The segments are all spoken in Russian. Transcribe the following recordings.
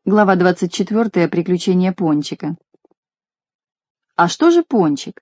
Глава 24. Приключения Пончика. А что же Пончик?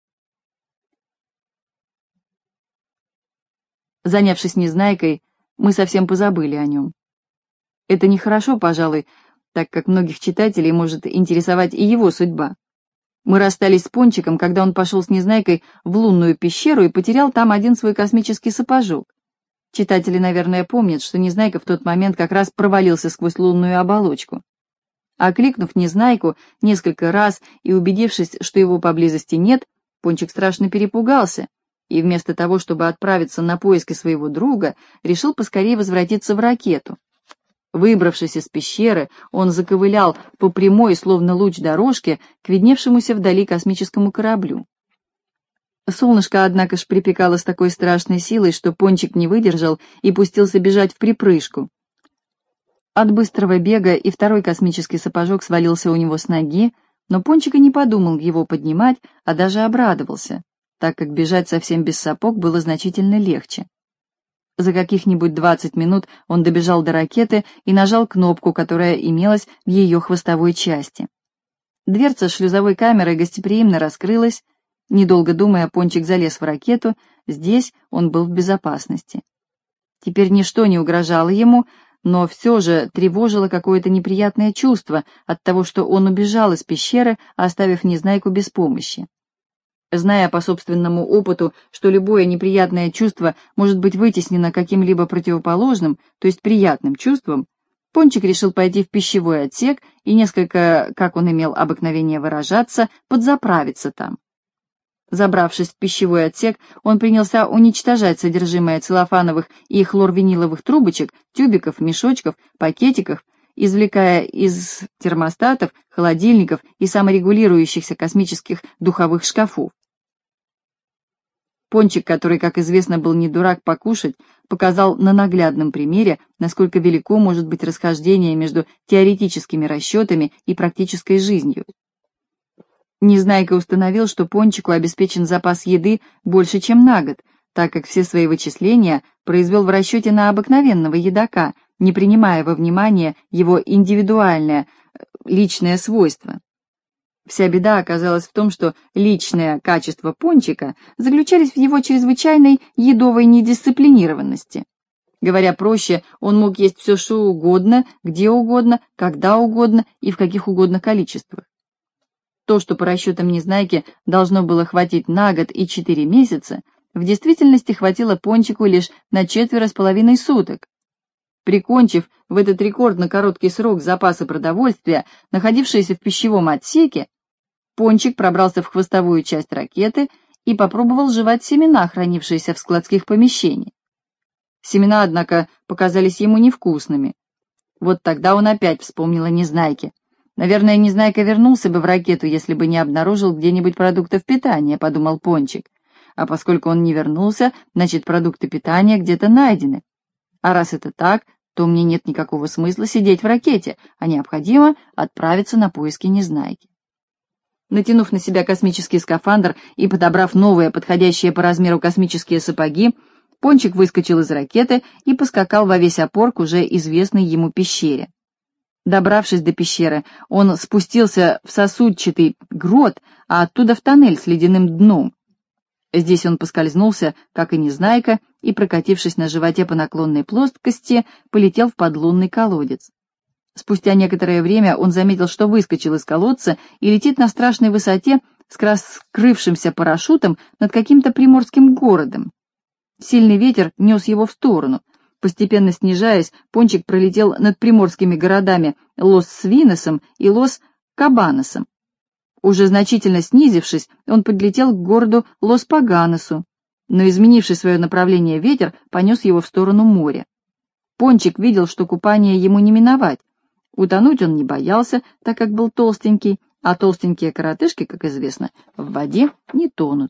Занявшись Незнайкой, мы совсем позабыли о нем. Это нехорошо, пожалуй, так как многих читателей может интересовать и его судьба. Мы расстались с Пончиком, когда он пошел с Незнайкой в лунную пещеру и потерял там один свой космический сапожок. Читатели, наверное, помнят, что Незнайка в тот момент как раз провалился сквозь лунную оболочку. Окликнув Незнайку несколько раз и убедившись, что его поблизости нет, Пончик страшно перепугался и вместо того, чтобы отправиться на поиски своего друга, решил поскорее возвратиться в ракету. Выбравшись из пещеры, он заковылял по прямой, словно луч дорожки, к видневшемуся вдали космическому кораблю. Солнышко, однако ж, припекало с такой страшной силой, что Пончик не выдержал и пустился бежать вприпрыжку. От быстрого бега и второй космический сапожок свалился у него с ноги, но Пончик и не подумал его поднимать, а даже обрадовался, так как бежать совсем без сапог было значительно легче. За каких-нибудь 20 минут он добежал до ракеты и нажал кнопку, которая имелась в ее хвостовой части. Дверца шлюзовой камеры гостеприимно раскрылась. Недолго думая, Пончик залез в ракету, здесь он был в безопасности. Теперь ничто не угрожало ему, но все же тревожило какое-то неприятное чувство от того, что он убежал из пещеры, оставив Незнайку без помощи. Зная по собственному опыту, что любое неприятное чувство может быть вытеснено каким-либо противоположным, то есть приятным чувством, Пончик решил пойти в пищевой отсек и несколько, как он имел обыкновение выражаться, подзаправиться там. Забравшись в пищевой отсек, он принялся уничтожать содержимое целлофановых и хлорвиниловых трубочек, тюбиков, мешочков, пакетиков, извлекая из термостатов, холодильников и саморегулирующихся космических духовых шкафов. Пончик, который, как известно, был не дурак покушать, показал на наглядном примере, насколько велико может быть расхождение между теоретическими расчетами и практической жизнью. Незнайка установил, что Пончику обеспечен запас еды больше, чем на год, так как все свои вычисления произвел в расчете на обыкновенного едока, не принимая во внимание его индивидуальное, личное свойство. Вся беда оказалась в том, что личные качества Пончика заключались в его чрезвычайной едовой недисциплинированности. Говоря проще, он мог есть все, что угодно, где угодно, когда угодно и в каких угодно количествах. То, что по расчетам Незнайки должно было хватить на год и 4 месяца, в действительности хватило Пончику лишь на 4,5 суток. Прикончив в этот рекордно короткий срок запасы продовольствия, находившиеся в пищевом отсеке, Пончик пробрался в хвостовую часть ракеты и попробовал жевать семена, хранившиеся в складских помещениях. Семена, однако, показались ему невкусными. Вот тогда он опять вспомнил о Незнайке. «Наверное, Незнайка вернулся бы в ракету, если бы не обнаружил где-нибудь продуктов питания», — подумал Пончик. «А поскольку он не вернулся, значит, продукты питания где-то найдены. А раз это так, то мне нет никакого смысла сидеть в ракете, а необходимо отправиться на поиски Незнайки». Натянув на себя космический скафандр и подобрав новые, подходящие по размеру космические сапоги, Пончик выскочил из ракеты и поскакал во весь опор к уже известной ему пещере. Добравшись до пещеры, он спустился в сосудчатый грот, а оттуда в тоннель с ледяным дном. Здесь он поскользнулся, как и Незнайка, и, прокатившись на животе по наклонной плоскости, полетел в подлунный колодец. Спустя некоторое время он заметил, что выскочил из колодца и летит на страшной высоте с раскрывшимся парашютом над каким-то приморским городом. Сильный ветер нес его в сторону. Постепенно снижаясь, Пончик пролетел над приморскими городами Лос-Свиносом и Лос-Кабаносом. Уже значительно снизившись, он подлетел к городу Лос-Паганосу, но изменивший свое направление ветер понес его в сторону моря. Пончик видел, что купание ему не миновать. Утонуть он не боялся, так как был толстенький, а толстенькие коротышки, как известно, в воде не тонут.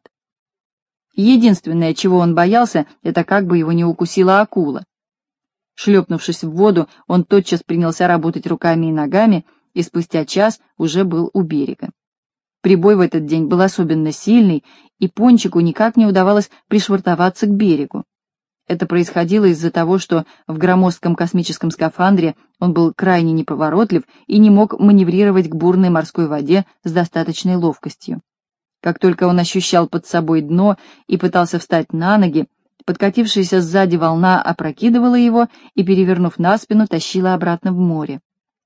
Единственное, чего он боялся, это как бы его не укусила акула. Шлепнувшись в воду, он тотчас принялся работать руками и ногами, и спустя час уже был у берега. Прибой в этот день был особенно сильный, и Пончику никак не удавалось пришвартоваться к берегу. Это происходило из-за того, что в громоздком космическом скафандре он был крайне неповоротлив и не мог маневрировать к бурной морской воде с достаточной ловкостью. Как только он ощущал под собой дно и пытался встать на ноги, подкатившаяся сзади волна опрокидывала его и, перевернув на спину, тащила обратно в море.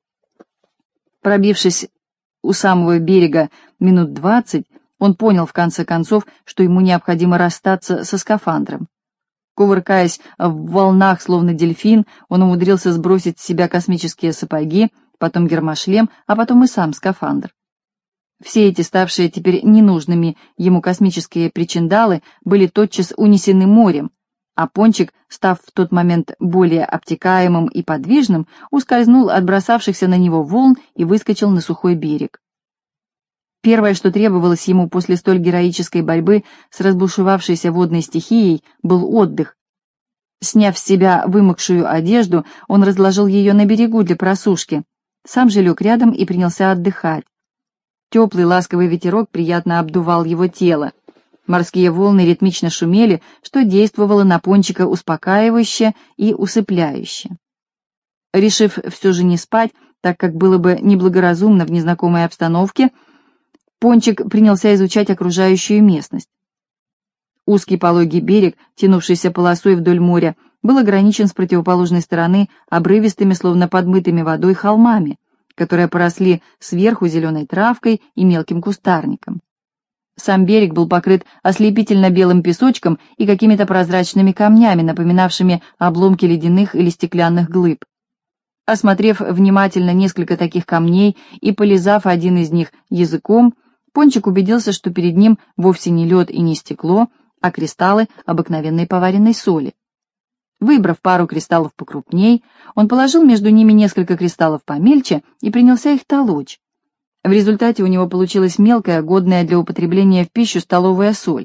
Пробившись у самого берега минут 20, он понял в конце концов, что ему необходимо расстаться со скафандром. Кувыркаясь в волнах, словно дельфин, он умудрился сбросить с себя космические сапоги, потом гермошлем, а потом и сам скафандр. Все эти ставшие теперь ненужными ему космические причиндалы были тотчас унесены морем, а Пончик, став в тот момент более обтекаемым и подвижным, ускользнул от бросавшихся на него волн и выскочил на сухой берег. Первое, что требовалось ему после столь героической борьбы с разбушевавшейся водной стихией, был отдых. Сняв с себя вымокшую одежду, он разложил ее на берегу для просушки, сам же лег рядом и принялся отдыхать. Теплый ласковый ветерок приятно обдувал его тело. Морские волны ритмично шумели, что действовало на Пончика успокаивающе и усыпляюще. Решив все же не спать, так как было бы неблагоразумно в незнакомой обстановке, Пончик принялся изучать окружающую местность. Узкий пологий берег, тянувшийся полосой вдоль моря, был ограничен с противоположной стороны обрывистыми, словно подмытыми водой, холмами, которые поросли сверху зеленой травкой и мелким кустарником. Сам берег был покрыт ослепительно белым песочком и какими-то прозрачными камнями, напоминавшими обломки ледяных или стеклянных глыб. Осмотрев внимательно несколько таких камней и полизав один из них языком, Пончик убедился, что перед ним вовсе не лед и не стекло, а кристаллы обыкновенной поваренной соли. Выбрав пару кристаллов покрупней, он положил между ними несколько кристаллов помельче и принялся их толочь. В результате у него получилась мелкая, годная для употребления в пищу столовая соль.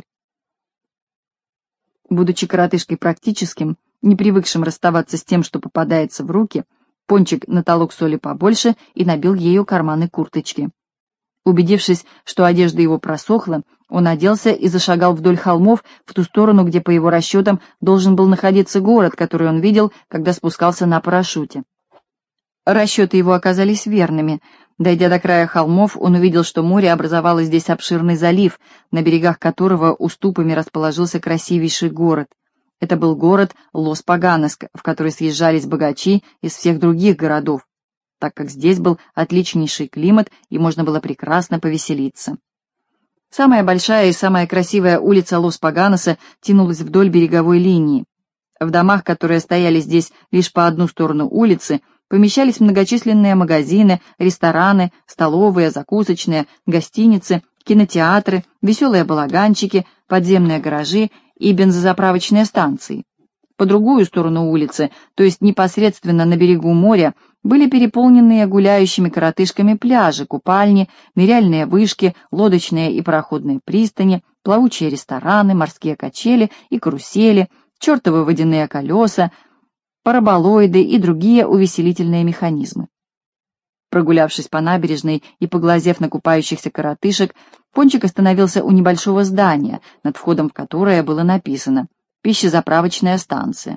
Будучи коротышкой практическим, не привыкшим расставаться с тем, что попадается в руки, Пончик натолок соли побольше и набил ею карманы курточки. Убедившись, что одежда его просохла, он оделся и зашагал вдоль холмов в ту сторону, где, по его расчетам, должен был находиться город, который он видел, когда спускался на парашюте. Расчеты его оказались верными. Дойдя до края холмов, он увидел, что море образовало здесь обширный залив, на берегах которого уступами расположился красивейший город. Это был город Лос-Паганос, в который съезжались богачи из всех других городов, так как здесь был отличнейший климат и можно было прекрасно повеселиться. Самая большая и самая красивая улица Лос-Паганоса тянулась вдоль береговой линии. В домах, которые стояли здесь лишь по одну сторону улицы, помещались многочисленные магазины, рестораны, столовые, закусочные, гостиницы, кинотеатры, веселые балаганчики, подземные гаражи и бензозаправочные станции. По другую сторону улицы, то есть непосредственно на берегу моря, были переполненные гуляющими коротышками пляжи, купальни, ныряльные вышки, лодочные и пароходные пристани, плавучие рестораны, морские качели и карусели, чертовы водяные колеса, параболоиды и другие увеселительные механизмы. Прогулявшись по набережной и поглазев на купающихся коротышек, Пончик остановился у небольшого здания, над входом в которое было написано «Пищезаправочная станция».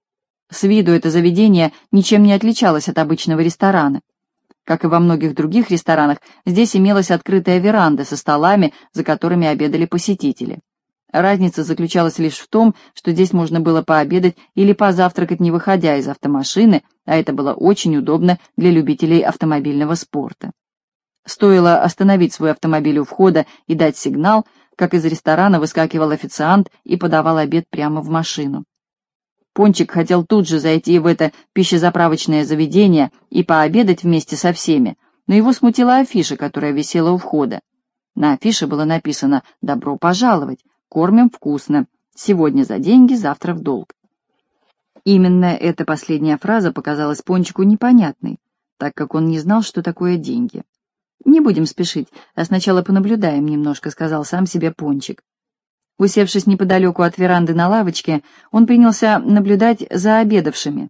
С виду это заведение ничем не отличалось от обычного ресторана. Как и во многих других ресторанах, здесь имелась открытая веранда со столами, за которыми обедали посетители. Разница заключалась лишь в том, что здесь можно было пообедать или позавтракать, не выходя из автомашины, а это было очень удобно для любителей автомобильного спорта. Стоило остановить свой автомобиль у входа и дать сигнал, как из ресторана выскакивал официант и подавал обед прямо в машину. Пончик хотел тут же зайти в это пищезаправочное заведение и пообедать вместе со всеми, но его смутила афиша, которая висела у входа. На афише было написано «Добро пожаловать! Кормим вкусно! Сегодня за деньги, завтра в долг». Именно эта последняя фраза показалась Пончику непонятной, так как он не знал, что такое деньги. «Не будем спешить, а сначала понаблюдаем немножко», — сказал сам себе Пончик. Усевшись неподалеку от веранды на лавочке, он принялся наблюдать за обедавшими.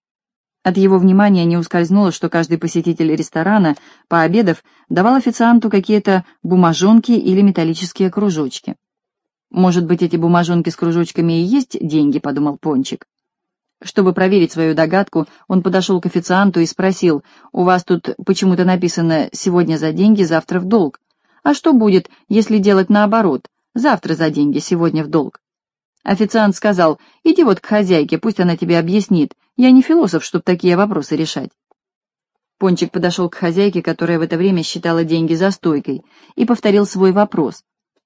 От его внимания не ускользнуло, что каждый посетитель ресторана, пообедав, давал официанту какие-то бумажонки или металлические кружочки. «Может быть, эти бумажонки с кружочками и есть деньги?» — подумал Пончик. Чтобы проверить свою догадку, он подошел к официанту и спросил: «У вас тут почему-то написано «сегодня за деньги, завтра в долг». А что будет, если делать наоборот: завтра за деньги, сегодня в долг?» Официант сказал: «Иди вот к хозяйке, пусть она тебе объяснит. Я не философ, чтоб такие вопросы решать». Пончик подошел к хозяйке, которая в это время считала деньги за стойкой, и повторил свой вопрос.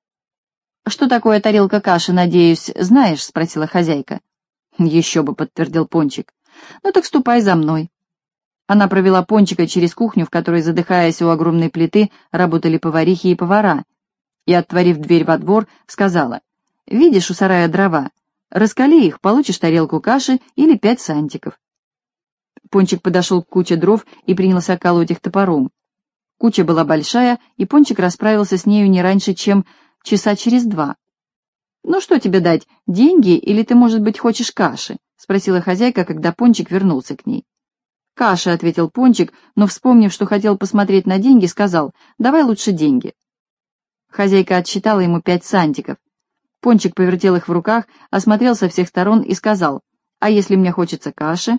«Что такое тарелка каши, надеюсь, знаешь?» — спросила хозяйка. «Еще бы», — подтвердил Пончик. «Ну так ступай за мной». Она провела Пончика через кухню, в которой, задыхаясь у огромной плиты, работали поварихи и повара, и, отворив дверь во двор, сказала: «Видишь у сарая дрова? Раскали их, получишь тарелку каши или 5 сантиков». Пончик подошел к куче дров и принялся колоть их топором. Куча была большая, и Пончик расправился с нею не раньше, чем часа через 2. «Ну что тебе дать, деньги или ты, может быть, хочешь каши?» — спросила хозяйка, когда Пончик вернулся к ней. «Каши», — ответил Пончик, но, вспомнив, что хотел посмотреть на деньги, сказал: «Давай лучше деньги». Хозяйка отсчитала ему 5 сантиков. Пончик повертел их в руках, осмотрел со всех сторон и сказал: «А если мне хочется каши?»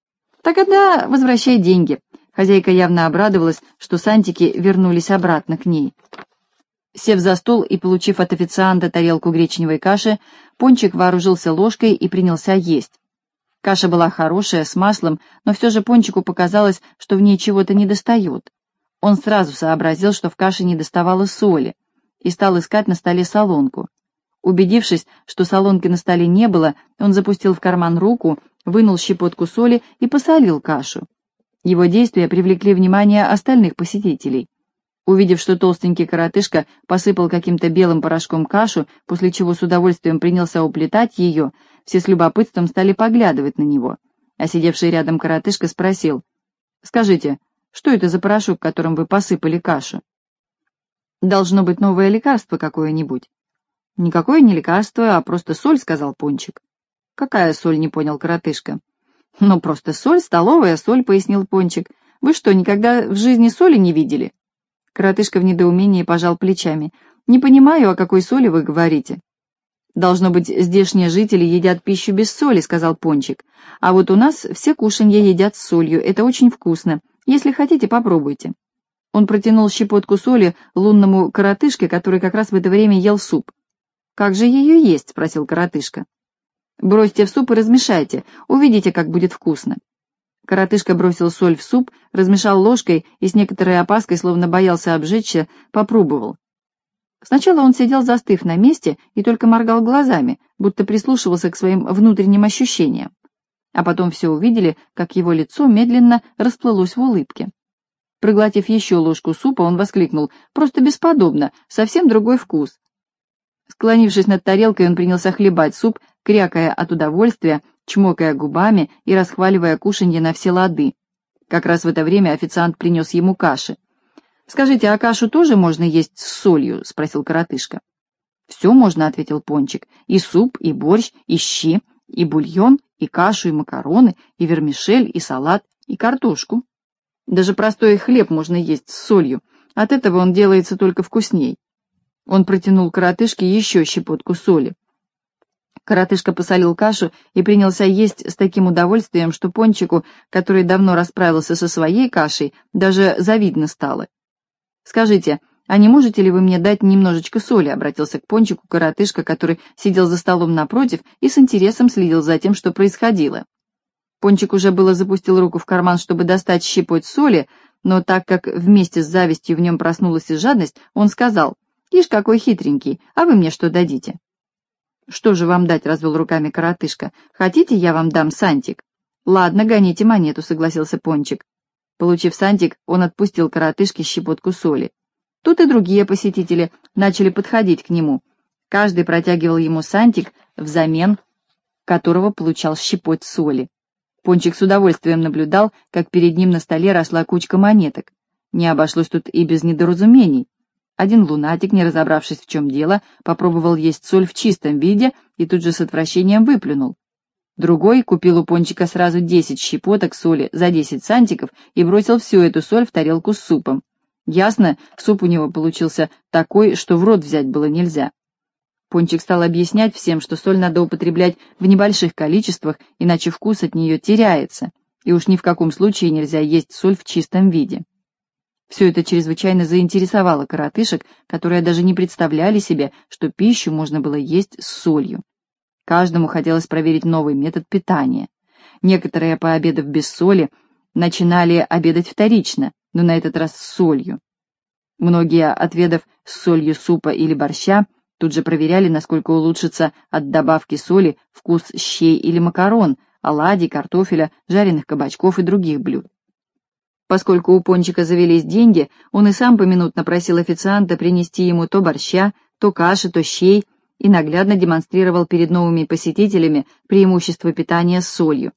«Тогда возвращай деньги». Хозяйка явно обрадовалась, что сантики вернулись обратно к ней. Сев за стол и получив от официанта тарелку гречневой каши, Пончик вооружился ложкой и принялся есть. Каша была хорошая, с маслом, но все же Пончику показалось, что в ней чего-то недостает. Он сразу сообразил, что в каше недоставало соли, и стал искать на столе солонку. Убедившись, что солонки на столе не было, он запустил в карман руку, вынул щепотку соли и посолил кашу. Его действия привлекли внимание остальных посетителей. Увидев, что толстенький коротышка посыпал каким-то белым порошком кашу, после чего с удовольствием принялся уплетать ее, все с любопытством стали поглядывать на него. А сидевший рядом коротышка спросил: «Скажите, что это за порошок, которым вы посыпали кашу?» «Должно быть новое лекарство какое-нибудь». «Никакое не лекарство, а просто соль», — сказал Пончик. «Какая соль?» — не понял коротышка. «Ну, просто соль, столовая соль», — пояснил Пончик. «Вы что, никогда в жизни соли не видели?» Коротышка в недоумении пожал плечами. «Не понимаю, о какой соли вы говорите». «Должно быть, здешние жители едят пищу без соли», — сказал Пончик. «А вот у нас все кушанья едят с солью, это очень вкусно. Если хотите, попробуйте». Он протянул щепотку соли лунному коротышке, который как раз в это время ел суп. «Как же ее есть?» — спросил коротышка. «Бросьте в суп и размешайте, увидите, как будет вкусно». Коротышка бросил соль в суп, размешал ложкой и с некоторой опаской, словно боялся обжечься, попробовал. Сначала он сидел, застыв на месте, и только моргал глазами, будто прислушивался к своим внутренним ощущениям. А потом все увидели, как его лицо медленно расплылось в улыбке. Проглотив еще ложку супа, он воскликнул: «Просто бесподобно, совсем другой вкус». Склонившись над тарелкой, он принялся хлебать суп, крякая от удовольствия, чмокая губами и расхваливая кушанье на все лады. Как раз в это время официант принес ему каши. «Скажите, а кашу тоже можно есть с солью?» — спросил коротышка. «Все можно», — ответил Пончик. «И суп, и борщ, и щи, и бульон, и кашу, и макароны, и вермишель, и салат, и картошку. Даже простой хлеб можно есть с солью. От этого он делается только вкусней». Он протянул коротышке еще щепотку соли. Коротышка посолил кашу и принялся есть с таким удовольствием, что Пончику, который давно расправился со своей кашей, даже завидно стало. «Скажите, а не можете ли вы мне дать немножечко соли?» — обратился к Пончику коротышка, который сидел за столом напротив и с интересом следил за тем, что происходило. Пончик уже было запустил руку в карман, чтобы достать щепоть соли, но так как вместе с завистью в нем проснулась и жадность, он сказал: «Ишь, какой хитренький, а вы мне что дадите?» «Что же вам дать?» — развел руками коротышка. «Хотите, я вам дам сантик?» «Ладно, гоните монету», — согласился Пончик. Получив сантик, он отпустил коротышке щепотку соли. Тут и другие посетители начали подходить к нему. Каждый протягивал ему сантик, взамен которого получал щепоть соли. Пончик с удовольствием наблюдал, как перед ним на столе росла кучка монеток. Не обошлось тут и без недоразумений. Один лунатик, не разобравшись, в чем дело, попробовал есть соль в чистом виде и тут же с отвращением выплюнул. Другой купил у Пончика сразу 10 щепоток соли за 10 сантиков и бросил всю эту соль в тарелку с супом. Ясно, суп у него получился такой, что в рот взять было нельзя. Пончик стал объяснять всем, что соль надо употреблять в небольших количествах, иначе вкус от нее теряется, и уж ни в каком случае нельзя есть соль в чистом виде. Все это чрезвычайно заинтересовало коротышек, которые даже не представляли себе, что пищу можно было есть с солью. Каждому хотелось проверить новый метод питания. Некоторые, пообедав без соли, начинали обедать вторично, но на этот раз с солью. Многие, отведав с солью супа или борща, тут же проверяли, насколько улучшится от добавки соли вкус щей или макарон, оладий, картофеля, жареных кабачков и других блюд. Поскольку у Пончика завелись деньги, он и сам поминутно просил официанта принести ему то борща, то каши, то щей, и наглядно демонстрировал перед новыми посетителями преимущество питания с солью.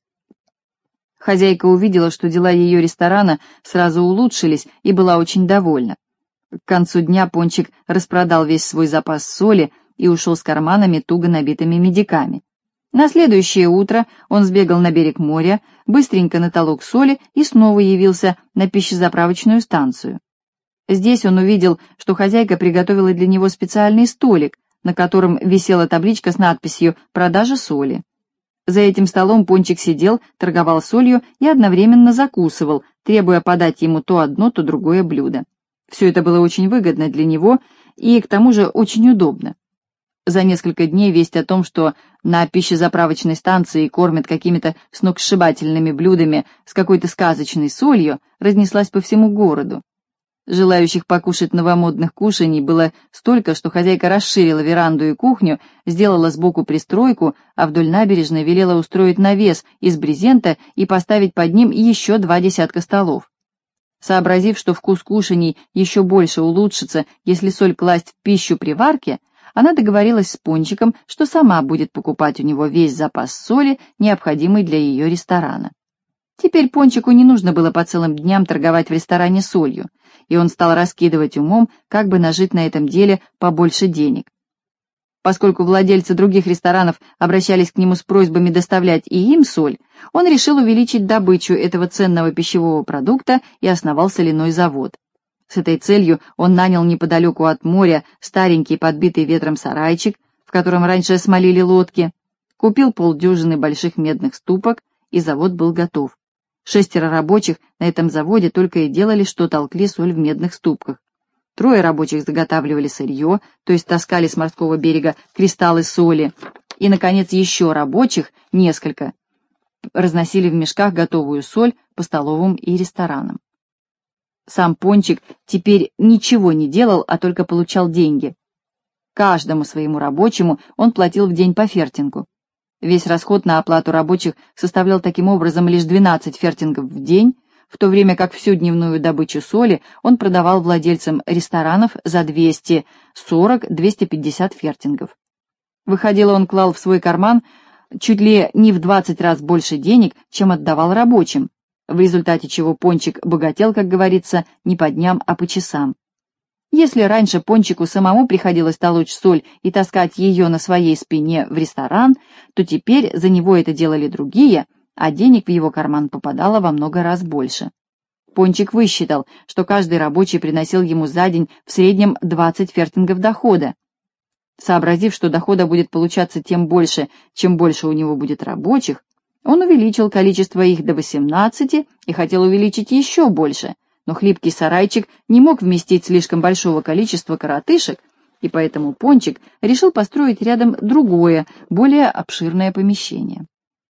Хозяйка увидела, что дела ее ресторана сразу улучшились, и была очень довольна. К концу дня Пончик распродал весь свой запас соли и ушел с карманами, туго набитыми медиками. На следующее утро он сбегал на берег моря, быстренько натолок соли и снова явился на пищезаправочную станцию. Здесь он увидел, что хозяйка приготовила для него специальный столик, на котором висела табличка с надписью «Продажа соли». За этим столом Пончик сидел, торговал солью и одновременно закусывал, требуя подать ему то одно, то другое блюдо. Все это было очень выгодно для него и, к тому же, очень удобно. За несколько дней весть о том, что на пищезаправочной станции кормят какими-то сногсшибательными блюдами с какой-то сказочной солью, разнеслась по всему городу. Желающих покушать новомодных кушаний было столько, что хозяйка расширила веранду и кухню, сделала сбоку пристройку, а вдоль набережной велела устроить навес из брезента и поставить под ним еще 2 десятка столов. Сообразив, что вкус кушаний еще больше улучшится, если соль класть в пищу при варке, она договорилась с Пончиком, что сама будет покупать у него весь запас соли, необходимый для ее ресторана. Теперь Пончику не нужно было по целым дням торговать в ресторане солью, и он стал раскидывать умом, как бы нажить на этом деле побольше денег. Поскольку владельцы других ресторанов обращались к нему с просьбами доставлять и им соль, он решил увеличить добычу этого ценного пищевого продукта и основал соляной завод. С этой целью он нанял неподалеку от моря старенький подбитый ветром сарайчик, в котором раньше смолили лодки, купил полдюжины больших медных ступок, и завод был готов. 6 рабочих на этом заводе только и делали, что толкли соль в медных ступках. 3 рабочих заготавливали сырье, то есть таскали с морского берега кристаллы соли, и, наконец, еще рабочих, несколько, разносили в мешках готовую соль по столовым и ресторанам. Сам Пончик теперь ничего не делал, а только получал деньги. Каждому своему рабочему он платил в день по фертингу. Весь расход на оплату рабочих составлял таким образом лишь 12 фертингов в день, в то время как всю дневную добычу соли он продавал владельцам ресторанов за 240-250 фертингов. Выходило, он клал в свой карман чуть ли не в 20 раз больше денег, чем отдавал рабочим, в результате чего Пончик богател, как говорится, не по дням, а по часам. Если раньше Пончику самому приходилось толочь соль и таскать ее на своей спине в ресторан, то теперь за него это делали другие, а денег в его карман попадало во много раз больше. Пончик высчитал, что каждый рабочий приносил ему за день в среднем 20 фертингов дохода. Сообразив, что дохода будет получаться тем больше, чем больше у него будет рабочих, он увеличил количество их до 18 и хотел увеличить еще больше, но хлипкий сарайчик не мог вместить слишком большого количества коротышек, и поэтому Пончик решил построить рядом другое, более обширное помещение.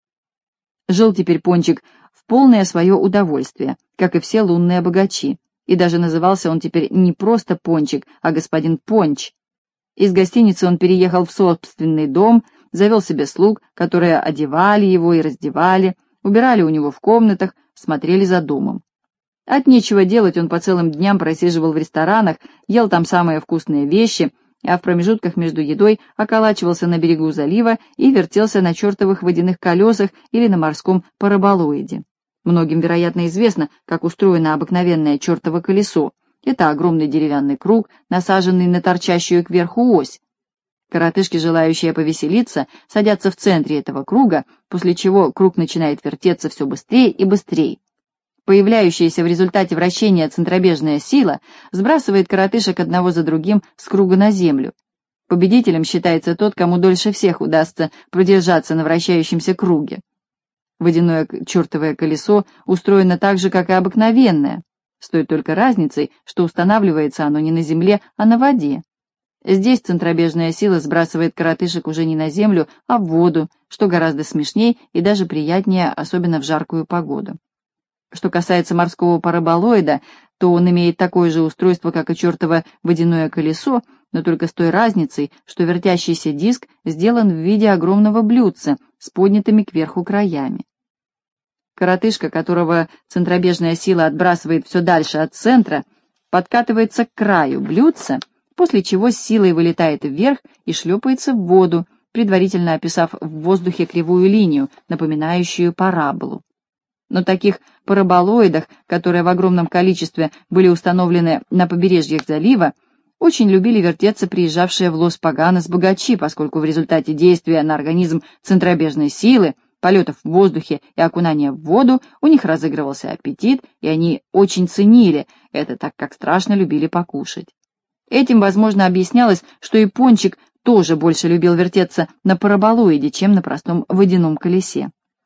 Жил теперь Пончик в полное свое удовольствие, как и все лунные богачи, и даже назывался он теперь не просто Пончик, а господин Понч. Из гостиницы он переехал в собственный дом, завел себе слуг, которые одевали его и раздевали, убирали у него в комнатах, смотрели за домом. От нечего делать он по целым дням просиживал в ресторанах, ел там самые вкусные вещи, а в промежутках между едой околачивался на берегу залива и вертелся на чертовых водяных колесах или на морском параболоиде. Многим, вероятно, известно, как устроено обыкновенное чертово колесо. Это огромный деревянный круг, насаженный на торчащую кверху ось. Коротышки, желающие повеселиться, садятся в центре этого круга, после чего круг начинает вертеться все быстрее и быстрее. Появляющаяся в результате вращения центробежная сила сбрасывает коротышек одного за другим с круга на землю. Победителем считается тот, кому дольше всех удастся продержаться на вращающемся круге. Водяное чертовое колесо устроено так же, как и обыкновенное, с той только разницей, что устанавливается оно не на земле, а на воде. Здесь центробежная сила сбрасывает коротышек уже не на землю, а в воду, что гораздо смешней и даже приятнее, особенно в жаркую погоду. Что касается морского параболоида, то он имеет такое же устройство, как и чертово водяное колесо, но только с той разницей, что вертящийся диск сделан в виде огромного блюдца с поднятыми кверху краями. Коротышка, которого центробежная сила отбрасывает все дальше от центра, подкатывается к краю блюдца, после чего с силой вылетает вверх и шлепается в воду, предварительно описав в воздухе кривую линию, напоминающую параболу. Но таких параболоидах, которые в огромном количестве были установлены на побережьях залива, очень любили вертеться приезжавшие в Лос-Паганос богачи, поскольку в результате действия на организм центробежной силы, полетов в воздухе и окунания в воду у них разыгрывался аппетит, и они очень ценили это, так как страшно любили покушать. Этим, возможно, объяснялось, что и Пончик тоже больше любил вертеться на параболоиде, чем на простом водяном колесе.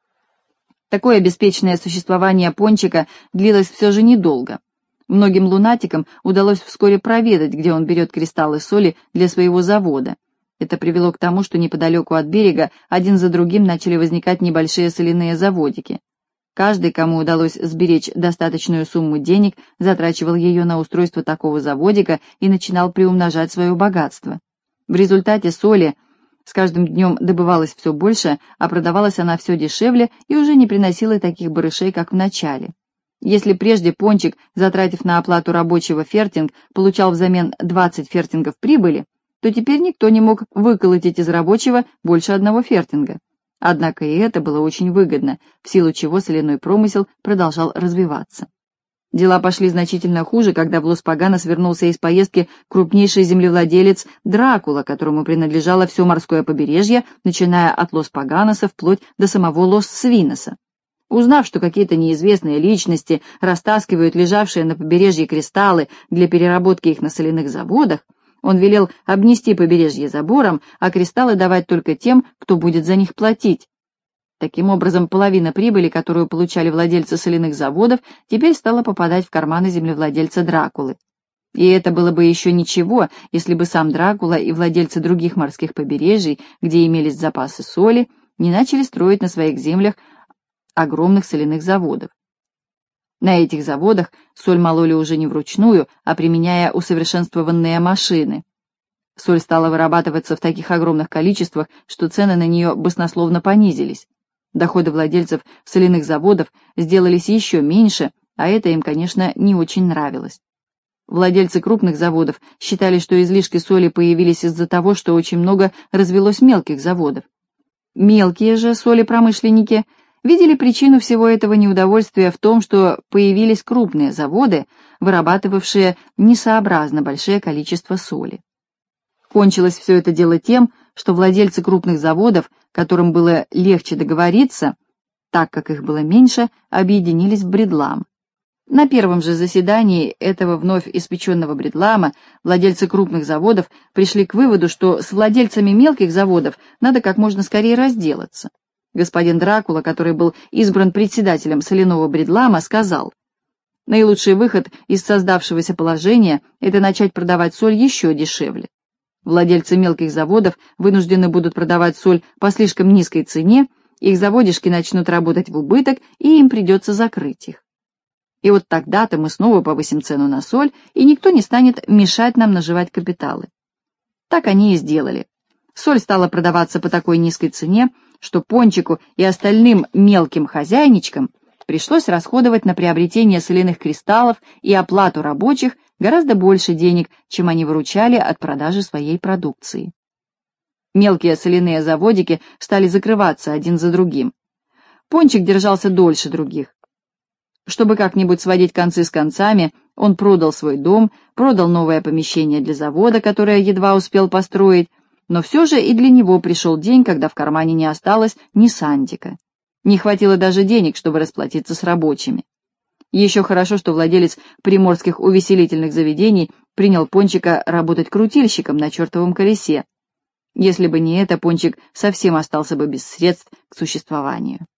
Такое беспечное существование Пончика длилось все же недолго. Многим лунатикам удалось вскоре проведать, где он берет кристаллы соли для своего завода. Это привело к тому, что неподалеку от берега один за другим начали возникать небольшие соляные заводики. Каждый, кому удалось сберечь достаточную сумму денег, затрачивал ее на устройство такого заводика и начинал приумножать свое богатство. В результате соли с каждым днем добывалось все больше, а продавалась она все дешевле и уже не приносила таких барышей, как в начале. Если прежде Пончик, затратив на оплату рабочего фертинг, получал взамен 20 фертингов прибыли, то теперь никто не мог выколотить из рабочего больше одного фертинга. Однако и это было очень выгодно, в силу чего соляной промысел продолжал развиваться. Дела пошли значительно хуже, когда в Лос-Паганос вернулся из поездки крупнейший землевладелец Дракула, которому принадлежало все морское побережье, начиная от Лос-Паганоса вплоть до самого Лос-Свиноса. Узнав, что какие-то неизвестные личности растаскивают лежавшие на побережье кристаллы для переработки их на соляных заводах, он велел обнести побережье забором, а кристаллы давать только тем, кто будет за них платить. Таким образом, половина прибыли, которую получали владельцы соляных заводов, теперь стала попадать в карманы землевладельца Дракулы. И это было бы еще ничего, если бы сам Дракула и владельцы других морских побережий, где имелись запасы соли, не начали строить на своих землях огромных соляных заводов. На этих заводах соль мололи уже не вручную, а применяя усовершенствованные машины. Соль стала вырабатываться в таких огромных количествах, что цены на нее баснословно понизились. Доходы владельцев соляных заводов сделались еще меньше, а это им, конечно, не очень нравилось. Владельцы крупных заводов считали, что излишки соли появились из-за того, что очень много развелось мелких заводов. Мелкие же солепромышленники видели причину всего этого неудовольствия в том, что появились крупные заводы, вырабатывавшие несообразно большое количество соли. Кончилось все это дело тем, что владельцы крупных заводов, которым было легче договориться, так как их было меньше, объединились в Бредлам. На первом же заседании этого вновь испеченного Бредлама владельцы крупных заводов пришли к выводу, что с владельцами мелких заводов надо как можно скорее разделаться. Господин Дракула, который был избран председателем соляного Бредлама, сказал: «Наилучший выход из создавшегося положения — это начать продавать соль еще дешевле. Владельцы мелких заводов вынуждены будут продавать соль по слишком низкой цене, их заводишки начнут работать в убыток, и им придется закрыть их. И вот тогда-то мы снова повысим цену на соль, и никто не станет мешать нам наживать капиталы». Так они и сделали. Соль стала продаваться по такой низкой цене, что Пончику и остальным мелким хозяйничкам пришлось расходовать на приобретение соляных кристаллов и оплату рабочих гораздо больше денег, чем они выручали от продажи своей продукции. Мелкие соляные заводики стали закрываться один за другим. Пончик держался дольше других. Чтобы как-нибудь сводить концы с концами, он продал свой дом, продал новое помещение для завода, которое едва успел построить, но все же и для него пришел день, когда в кармане не осталось ни сантика. Не хватило даже денег, чтобы расплатиться с рабочими. Еще хорошо, что владелец приморских увеселительных заведений принял Пончика работать крутильщиком на чертовом колесе, Если бы не это, Пончик совсем остался бы без средств к существованию.